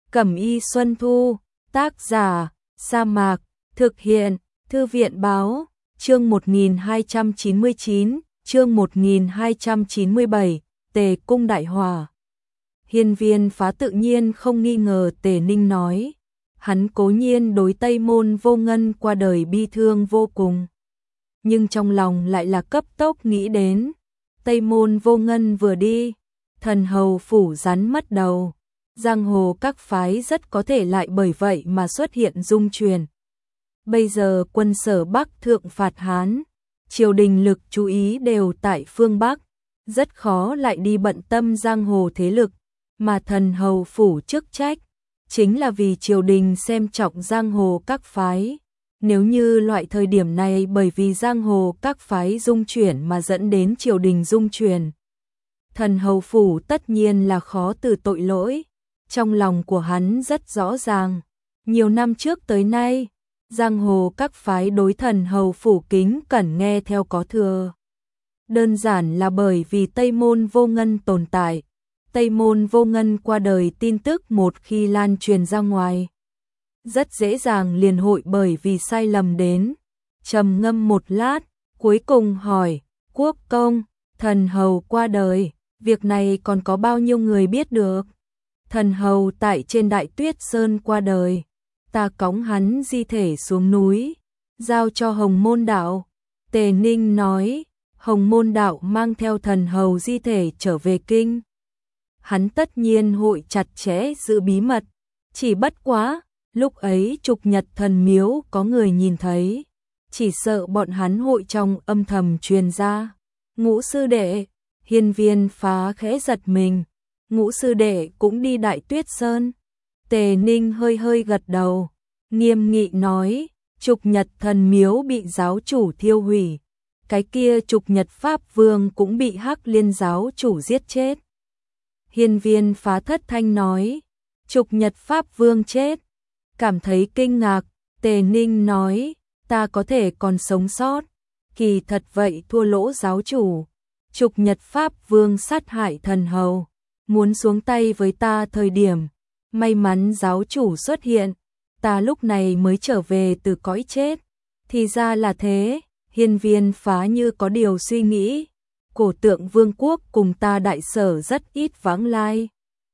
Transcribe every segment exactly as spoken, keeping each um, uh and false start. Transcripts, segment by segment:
Cẩm y Xuân Thu, tác giả, Sa Mạc, thực hiện, Thư viện báo, chương một nghìn hai trăm chín mươi chín, chương một nghìn hai trăm chín mươi bảy, Tề cung đại hỏa. Hiên Viên Phá tự nhiên không nghi ngờ Tề Ninh nói, hắn cố nhiên đối Tây Môn Vô Ngân qua đời bi thương vô cùng. Nhưng trong lòng lại là cấp tốc nghĩ đến, Tây Môn Vô Ngân vừa đi, thần hầu phủ rắn mất đầu, giang hồ các phái rất có thể lại bởi vậy mà xuất hiện dung truyền. Bây giờ quân Sở Bắc thượng phạt Hán, triều đình lực chú ý đều tại phương Bắc, rất khó lại đi bận tâm giang hồ thế lực, mà thần hầu phủ chức trách, chính là vì triều đình xem trọng giang hồ các phái. Nếu như loại thời điểm này bởi vì giang hồ các phái dung chuyển mà dẫn đến triều đình dung chuyển, thần hầu phủ tất nhiên là khó từ tội lỗi. Trong lòng của hắn rất rõ ràng, nhiều năm trước tới nay, giang hồ các phái đối thần hầu phủ kính cẩn nghe theo có thừa. Đơn giản là bởi vì Tây Môn Vô Ngân tồn tại, Tây Môn Vô Ngân qua đời tin tức một khi lan truyền ra ngoài, rất dễ dàng liền hội bởi vì sai lầm đến. Trầm ngâm một lát, cuối cùng hỏi, quốc công, thần hầu qua đời, việc này còn có bao nhiêu người biết được? Thần hầu tại trên Đại Tuyết Sơn qua đời, ta cõng hắn di thể xuống núi, giao cho Hồng Môn Đạo. Tề Ninh nói, Hồng Môn Đạo mang theo thần hầu di thể trở về kinh. Hắn tất nhiên hội chặt chẽ giữ bí mật, chỉ bất quá, lúc ấy Trục Nhật thần miếu có người nhìn thấy, chỉ sợ bọn hắn hội trong âm thầm truyền ra. Ngũ sư đệ, Hiên Viên Phá khẽ giật mình, Ngũ sư đệ cũng đi Đại Tuyết Sơn. Tề Ninh hơi hơi gật đầu, nghiêm nghị nói, Trục Nhật thần miếu bị giáo chủ thiêu hủy, cái kia Trục Nhật Pháp Vương cũng bị Hắc Liên giáo chủ giết chết. Hiên Viên Phá thất thanh nói, Trục Nhật Pháp Vương chết. Cảm thấy kinh ngạc, Tề Ninh nói, ta có thể còn sống sót, kỳ thật vậy thua lỗ giáo chủ. Trục Nhật Pháp Vương sát hại thần hầu, muốn xuống tay với ta thời điểm, may mắn giáo chủ xuất hiện, ta lúc này mới trở về từ cõi chết. Thì ra là thế. Hiên Viên Phá như có điều suy nghĩ, Cổ Tượng Vương quốc cùng ta Đại Sở rất ít vãng lai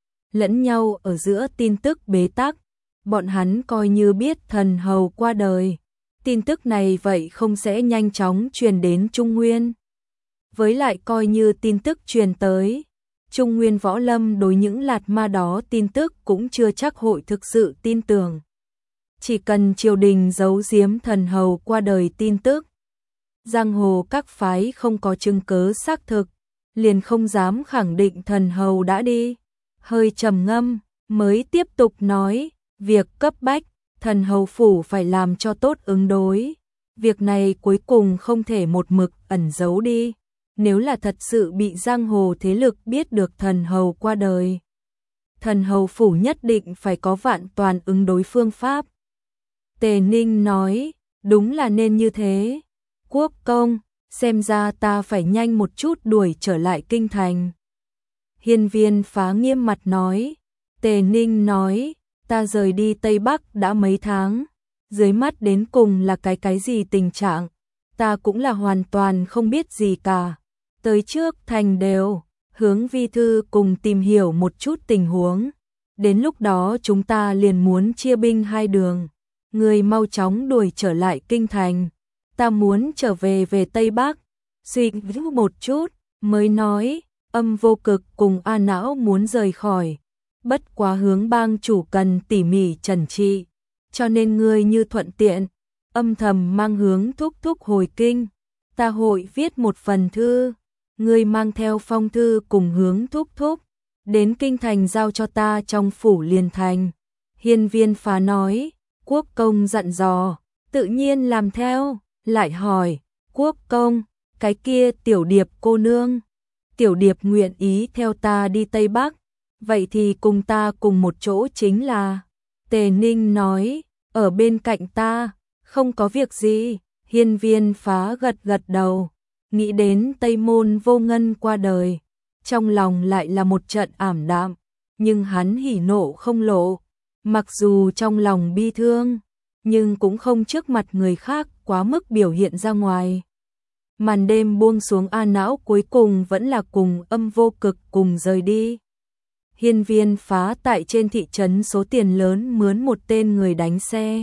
lẫn nhau ở giữa tin tức bế tắc, bọn hắn coi như biết thần hầu qua đời, tin tức này vậy không sẽ nhanh chóng truyền đến Trung Nguyên. Với lại coi như tin tức truyền tới, Trung Nguyên võ lâm đối những lạt ma đó tin tức cũng chưa chắc hội thực sự tin tưởng. Chỉ cần triều đình giấu giếm thần hầu qua đời tin tức, giang hồ các phái không có chứng cứ xác thực, liền không dám khẳng định thần hầu đã đi. Hơi trầm ngâm, mới tiếp tục nói, việc cấp bách, thần hầu phủ phải làm cho tốt ứng đối. Việc này cuối cùng không thể một mực ẩn giấu đi. Nếu là thật sự bị giang hồ thế lực biết được thần hầu qua đời, thần hầu phủ nhất định phải có vạn toàn ứng đối phương pháp. Tề Ninh nói, đúng là nên như thế. Quốc công, xem ra ta phải nhanh một chút đuổi trở lại kinh thành. Hiên Viên Phá nghiêm mặt nói. Tề Ninh nói, ta rời đi Tây Bắc đã mấy tháng, dưới mắt đến cùng là cái cái gì tình trạng, ta cũng là hoàn toàn không biết gì cả. Tới trước thành đều, hướng vi thư cùng tìm hiểu một chút tình huống. Đến lúc đó chúng ta liền muốn chia binh hai đường. Người mau chóng đuổi trở lại kinh thành. Ta muốn trở về về Tây Bắc. Suy nghĩ một chút, mới nói, Âm Vô Cực cùng A Não muốn rời khỏi. Bất quá hướng bang chủ cần tỉ mỉ trần trị, cho nên ngươi như thuận tiện, âm thầm mang hướng thúc thúc hồi kinh. Ta hội viết một phần thư, ngươi mang theo phong thư cùng hướng thúc thúc, đến kinh thành giao cho ta trong phủ liền thành. Hiên Viên Phá nói, quốc công dặn dò, tự nhiên làm theo. Lại hỏi, quốc công, cái kia Tiểu Điệp cô nương, Tiểu Điệp nguyện ý theo ta đi Tây Bắc, vậy thì cùng ta cùng một chỗ chính là. Tề Ninh nói, ở bên cạnh ta, không có việc gì. Hiên Viên Phá gật gật đầu, nghĩ đến Tây Môn Vô Ngân qua đời, trong lòng lại là một trận ảm đạm, nhưng hắn hỉ nộ không lộ, Mặc dù trong lòng bi thương, nhưng cũng không trước mặt người khác quá mức biểu hiện ra ngoài. Màn đêm buông xuống, A Não cuối cùng vẫn là cùng Âm Vô Cực cùng rời đi. Hiên Viên Phá tại trên thị trấn số tiền lớn mướn một tên người đánh xe.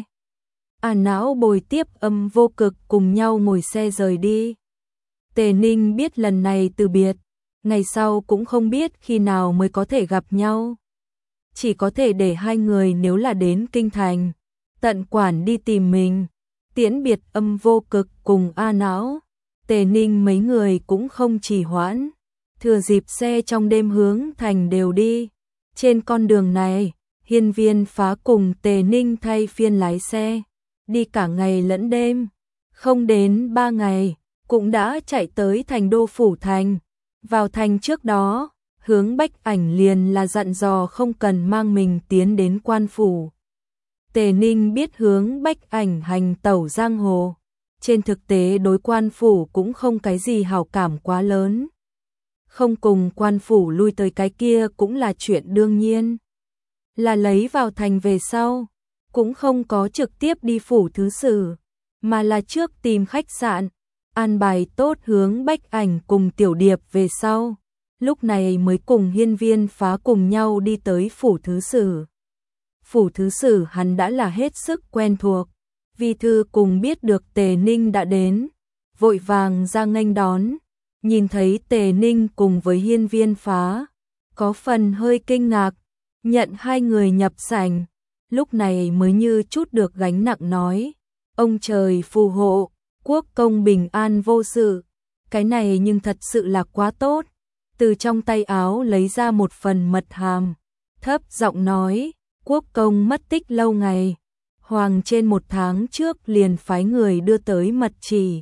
A Não bồi tiếp Âm Vô Cực cùng nhau ngồi xe rời đi. Tề Ninh biết lần này từ biệt, ngày sau cũng không biết khi nào mới có thể gặp nhau. Chỉ có thể để hai người nếu là đến kinh thành, tận quản đi tìm mình, tiễn biệt Âm Vô Cực cùng A Não. Tề Ninh mấy người cũng không trì hoãn, thừa dịp xe trong đêm hướng thành đều đi. Trên con đường này, Hiên Viên Phá cùng Tề Ninh thay phiên lái xe, đi cả ngày lẫn đêm, không đến ba ngày, cũng đã chạy tới thành đô phủ thành. Vào thành trước đó, Hướng Bách Ảnh liền là dặn dò không cần mang mình tiến đến quan phủ. Tề Ninh biết Hướng Bách Ảnh hành tẩu giang hồ, trên thực tế đối quan phủ cũng không cái gì hảo cảm quá lớn. Không cùng quan phủ lui tới cái kia cũng là chuyện đương nhiên. Là lấy vào thành về sau, cũng không có trực tiếp đi phủ thứ sử, mà là trước tìm khách sạn, an bài tốt Hướng Bách Ảnh cùng Tiểu Điệp về sau. Lúc này mới cùng Hiên Viên Phá cùng nhau đi tới phủ thứ sử. Phủ thứ sử hắn đã là hết sức quen thuộc. Vi thư cùng biết được Tề Ninh đã đến, vội vàng ra nghênh đón. Nhìn thấy Tề Ninh cùng với Hiên Viên Phá, có phần hơi kinh ngạc, nhận hai người nhập sảnh, lúc này mới như chút được gánh nặng nói: ông trời phù hộ, quốc công bình an vô sự. Cái này nhưng thật sự là quá tốt. Từ trong tay áo lấy ra một phần mật hàm, thấp giọng nói: quốc công mất tích lâu ngày, hoàng trên một tháng trước liền phái người đưa tới mật chỉ,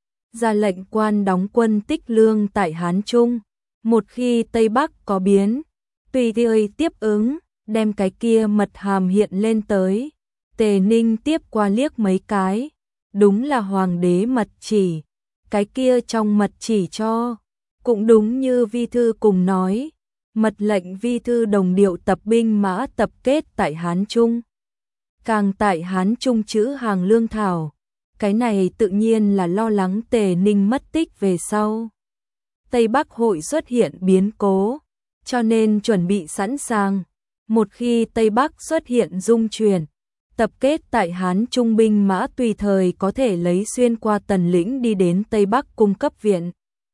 ra lệnh quan đóng quân tích lương tại Hán Trung. Một khi Tây Bắc có biến, tùy thời tiếp ứng, đem cái kia mật hàm hiện lên tới. Tề Ninh tiếp qua liếc mấy cái, đúng là hoàng đế mật chỉ. Cái kia trong mật chỉ cho, cũng đúng như vi thư cùng nói, mật lệnh vi thư đồng điệu tập binh mã tập kết tại Hán Trung. Càng tại Hán Trung trữ hàng lương thảo. Cái này tự nhiên là lo lắng Tề Ninh mất tích về sau, Tây Bắc hội xuất hiện biến cố, cho nên chuẩn bị sẵn sàng. Một khi Tây Bắc xuất hiện dung chuyển, tập kết tại Hán Trung binh mã tùy thời có thể lấy xuyên qua Tần lĩnh đi đến Tây Bắc cung cấp viện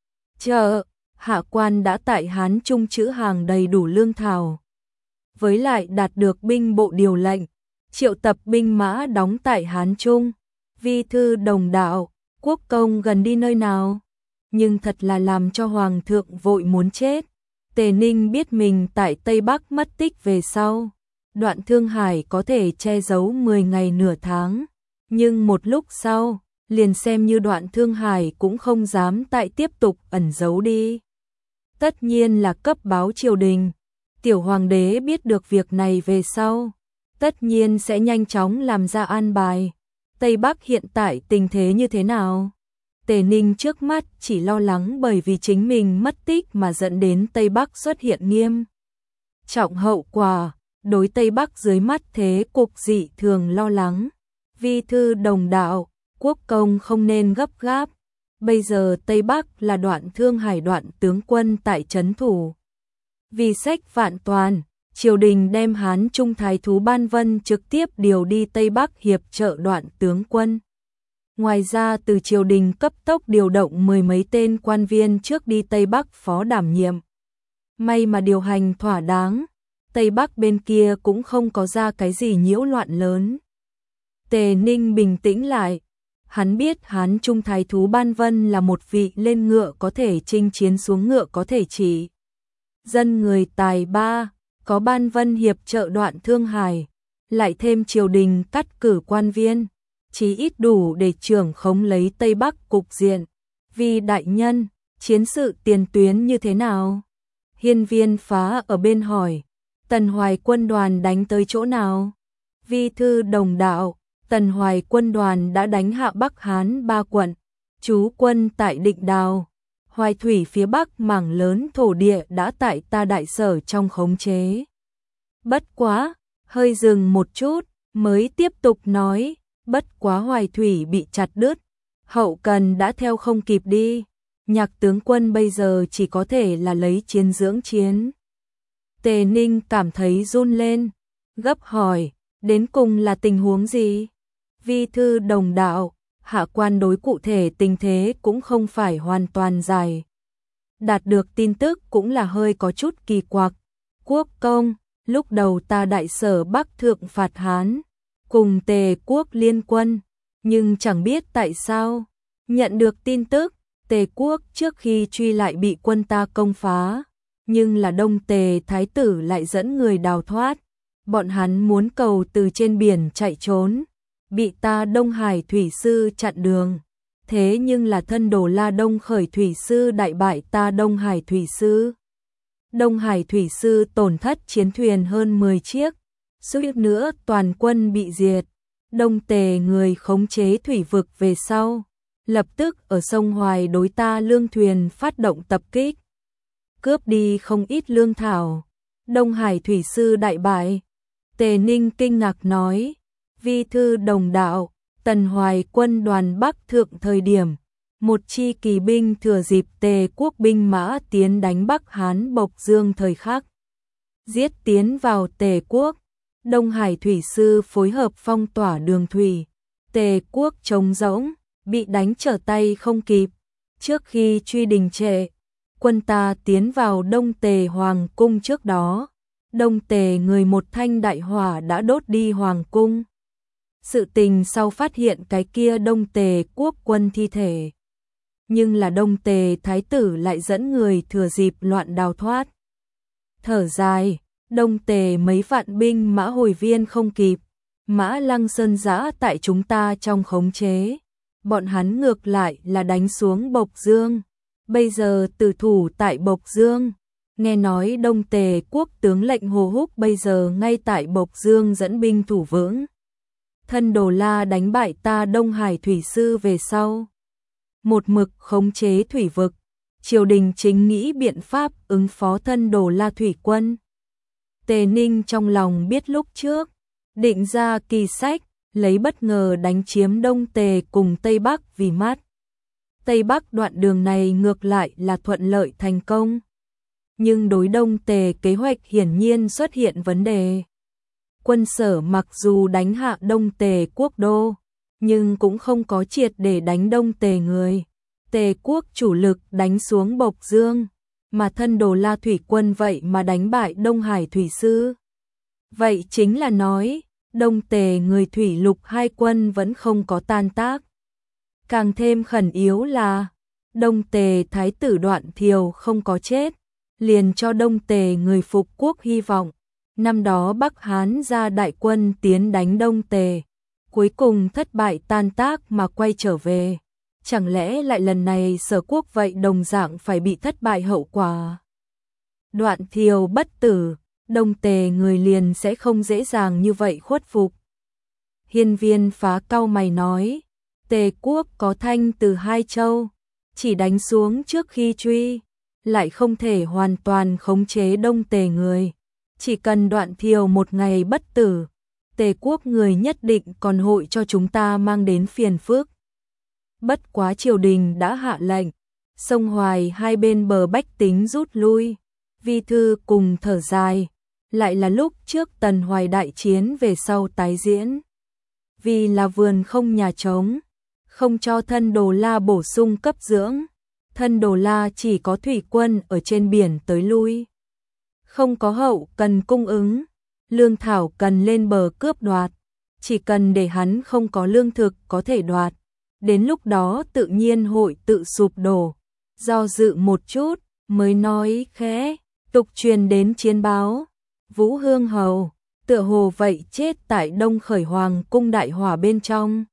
trợ. Hạ quan đã tại Hán Trung trữ hàng đầy đủ lương thảo, với lại đạt được binh bộ điều lệnh, triệu tập binh mã đóng tại Hán Trung. Vi thư đồng đạo, quốc công gần đi nơi nào? Nhưng thật là làm cho hoàng thượng vội muốn chết. Tề Ninh biết mình tại Tây Bắc mất tích về sau, Đoạn Thương Hải có thể che giấu mười ngày nửa tháng, nhưng một lúc sau, liền xem như Đoạn Thương Hải cũng không dám tại tiếp tục ẩn giấu đi. Tất nhiên là cấp báo triều đình. Tiểu hoàng đế biết được việc này về sau, tất nhiên sẽ nhanh chóng làm ra an bài. Tây Bắc hiện tại tình thế như thế nào? Tề Ninh trước mắt chỉ lo lắng bởi vì chính mình mất tích mà dẫn đến Tây Bắc xuất hiện nghiêm trọng hậu quả, đối Tây Bắc dưới mắt thế cục dị thường lo lắng. Vi thư đồng đạo, quốc công không nên gấp gáp. Bây giờ Tây Bắc là Đoạn Thương Hải Đoạn tướng quân tại trấn thủ. Vì sách vạn toàn, triều đình đem Hán Trung thái thú Ban Vân trực tiếp điều đi Tây Bắc hiệp trợ Đoạn tướng quân. Ngoài ra từ triều đình cấp tốc điều động mười mấy tên quan viên trước đi Tây Bắc phó đảm nhiệm. May mà điều hành thỏa đáng, Tây Bắc bên kia cũng không có ra cái gì nhiễu loạn lớn. Tề Ninh bình tĩnh lại, hắn biết Hán Trung thái thú Ban Vân là một vị lên ngựa có thể chinh chiến xuống ngựa có thể chỉ. Dân người tài ba, có Ban Vân hiệp trợ Đoạn Thương Hải, lại thêm triều đình cắt cử quan viên, chí ít đủ để trưởng khống lấy Tây Bắc cục diện. Vì đại nhân, chiến sự tiền tuyến như thế nào? Hiên Viên Phá ở bên hỏi, Tần Hoài quân đoàn đánh tới chỗ nào? Vi thư đồng đạo, Tần Hoài quân đoàn đã đánh hạ Bắc Hán ba quận, trú quân tại Định Đào. Hoài thủy phía Bắc mảng lớn thổ địa đã tại ta đại sở trong khống chế. Bất quá, hơi dừng một chút, mới tiếp tục nói, bất quá Hoài Thủy bị chặt đứt, hậu cần đã theo không kịp đi, Nhạc tướng quân bây giờ chỉ có thể là lấy chiến dưỡng chiến. Tề Ninh cảm thấy run lên, gấp hỏi, đến cùng là tình huống gì? Vi thư đồng đạo, hạ quan đối cụ thể tình thế cũng không phải hoàn toàn dài. Đạt được tin tức cũng là hơi có chút kỳ quặc. Quốc công, lúc đầu ta đại sở Bắc thượng phạt Hán, cùng Tề quốc liên quân, nhưng chẳng biết tại sao, nhận được tin tức, Tề quốc trước khi truy lại bị quân ta công phá, nhưng là Đông Tề thái tử lại dẫn người đào thoát, bọn hắn muốn cầu từ trên biển chạy trốn, bị ta Đông Hải thủy sư chặn đường. Thế nhưng là thân đồ La Đông Khởi thủy sư đại bại ta Đông Hải thủy sư. Đông Hải thủy sư tổn thất chiến thuyền hơn mười chiếc, suýt nữa toàn quân bị diệt. Đông Tề người khống chế thủy vực về sau, lập tức ở sông Hoài đối ta lương thuyền phát động tập kích, cướp đi không ít lương thảo. Đông Hải thủy sư đại bại. Tề Ninh kinh ngạc nói, vi thư đồng đạo, Tần Hoài quân đoàn Bắc thượng thời điểm, một chi kỳ binh thừa dịp Tề quốc binh mã tiến đánh Bắc Hán Bộc Dương thời khắc, giết tiến vào Tề quốc. Đông Hải thủy sư phối hợp phong tỏa đường thủy, Tề quốc trống rỗng, bị đánh trở tay không kịp. Trước khi truy đình trệ, quân ta tiến vào Đông Tề Hoàng cung trước đó, Đông Tề người một thanh đại hỏa đã đốt đi Hoàng cung. Sự tình sau phát hiện cái kia Đông Tề quốc quân thi thể, nhưng là Đông Tề thái tử lại dẫn người thừa dịp loạn đào thoát. Thở dài, Đông Tề mấy vạn binh mã hồi viên không kịp, Mã Lăng Sơn giã tại chúng ta trong khống chế, bọn hắn ngược lại là đánh xuống Bộc Dương, bây giờ tử thủ tại Bộc Dương. Nghe nói Đông Tề quốc tướng lệnh Hồ Húc bây giờ ngay tại Bộc Dương dẫn binh thủ vững. Thân Đồ La đánh bại ta Đông Hải thủy sư về sau, một mực khống chế thủy vực, triều đình chính nghĩ biện pháp ứng phó thân Đồ La thủy quân. Tề Ninh trong lòng biết lúc trước, định ra kỳ sách, lấy bất ngờ đánh chiếm Đông Tề cùng Tây Bắc vì mát. Tây Bắc đoạn đường này ngược lại là thuận lợi thành công. Nhưng đối Đông Tề kế hoạch hiển nhiên xuất hiện vấn đề. Quân Sở mặc dù đánh hạ Đông Tề quốc đô, nhưng cũng không có triệt để đánh Đông Tề người. Tề quốc chủ lực đánh xuống Bộc Dương, mà thân Đồ La thủy quân vậy mà đánh bại Đông Hải thủy sư. Vậy chính là nói, Đông Tề người thủy lục hai quân vẫn không có tan tác. Càng thêm khẩn yếu là, Đông Tề thái tử Đoạn Thiều không có chết, liền cho Đông Tề người phục quốc hy vọng. Năm đó Bắc Hán ra đại quân tiến đánh Đông Tề, cuối cùng thất bại tan tác mà quay trở về. Chẳng lẽ lại lần này Sở quốc vậy đồng dạng phải bị thất bại hậu quả? Đoạn Thiều bất tử, Đông Tề người liền sẽ không dễ dàng như vậy khuất phục. Hiên Viên Phá cau mày nói, Tề quốc có thanh từ hai châu, chỉ đánh xuống trước khi truy, lại không thể hoàn toàn khống chế Đông Tề người. Chỉ cần Đoạn Thiều một ngày bất tử, Tề quốc người nhất định còn hội cho chúng ta mang đến phiền phức. Bất quá triều đình đã hạ lệnh, sông Hoài hai bên bờ bách tính rút lui. Vi thư cùng thở dài, lại là lúc trước Tần Hoài đại chiến về sau tái diễn. Vì là vườn không nhà trống, không cho thân Đồ La bổ sung cấp dưỡng, thân Đồ La chỉ có thủy quân ở trên biển tới lui. Không có hậu cần cung ứng, lương thảo cần lên bờ cướp đoạt, chỉ cần để hắn không có lương thực có thể đoạt, đến lúc đó tự nhiên hội tự sụp đổ. Do dự một chút, mới nói khẽ, tục truyền đến chiến báo, Vũ Hương Hầu, tựa hồ vậy chết tại Đông Khởi Hoàng cung đại hỏa bên trong.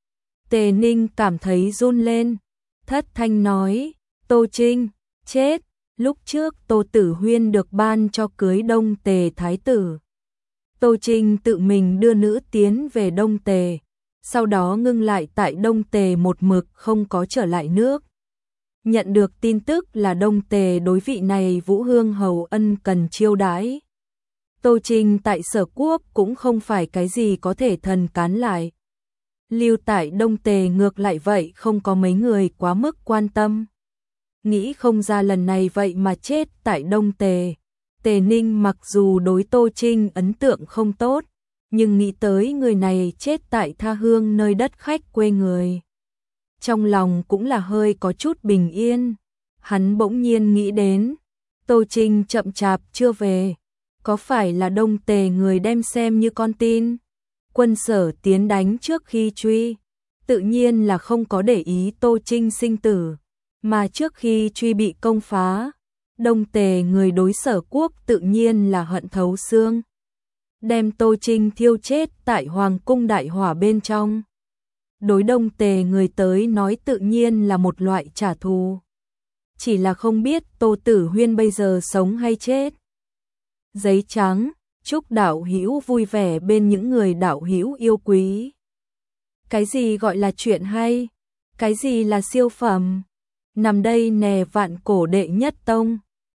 Tề Ninh cảm thấy run lên, thất thanh nói, Tô Trinh, chết. Lúc trước Tô Tử Huyên được ban cho cưới Đông Tề thái tử. Tô Trinh tự mình đưa nữ tiến về Đông Tề, sau đó ngưng lại tại Đông Tề một mực không có trở lại nước. Nhận được tin tức là Đông Tề đối vị này Vũ Hương Hầu ân cần chiêu đãi. Tô Trinh tại Sở Quốc cũng không phải cái gì có thể thần cán lại. Lưu tại Đông Tề ngược lại vậy không có mấy người quá mức quan tâm. Nghĩ không ra lần này vậy mà chết tại Đông Tề. Tề Ninh mặc dù đối Tô Trinh ấn tượng không tốt, nhưng nghĩ tới người này chết tại tha hương nơi đất khách quê người. Trong lòng cũng là hơi có chút bình yên. Hắn bỗng nhiên nghĩ đến, Tô Trinh chậm chạp chưa về, có phải là Đông Tề người đem xem như con tin? Quân Sở tiến đánh trước khi truy, tự nhiên là không có để ý Tô Trinh sinh tử, mà trước khi truy bị công phá, Đông Tề người đối Sở Quốc tự nhiên là hận thấu xương, đem Tô Trinh thiêu chết tại Hoàng cung đại hỏa bên trong. Đối Đông Tề người tới nói tự nhiên là một loại trả thù. Chỉ là không biết Tô Tử Huyên bây giờ sống hay chết. Giấy trắng, chúc đạo hữu vui vẻ bên những người đạo hữu yêu quý. Cái gì gọi là chuyện hay? Cái gì là siêu phẩm? Nằm đây nè vạn cổ đệ nhất tông.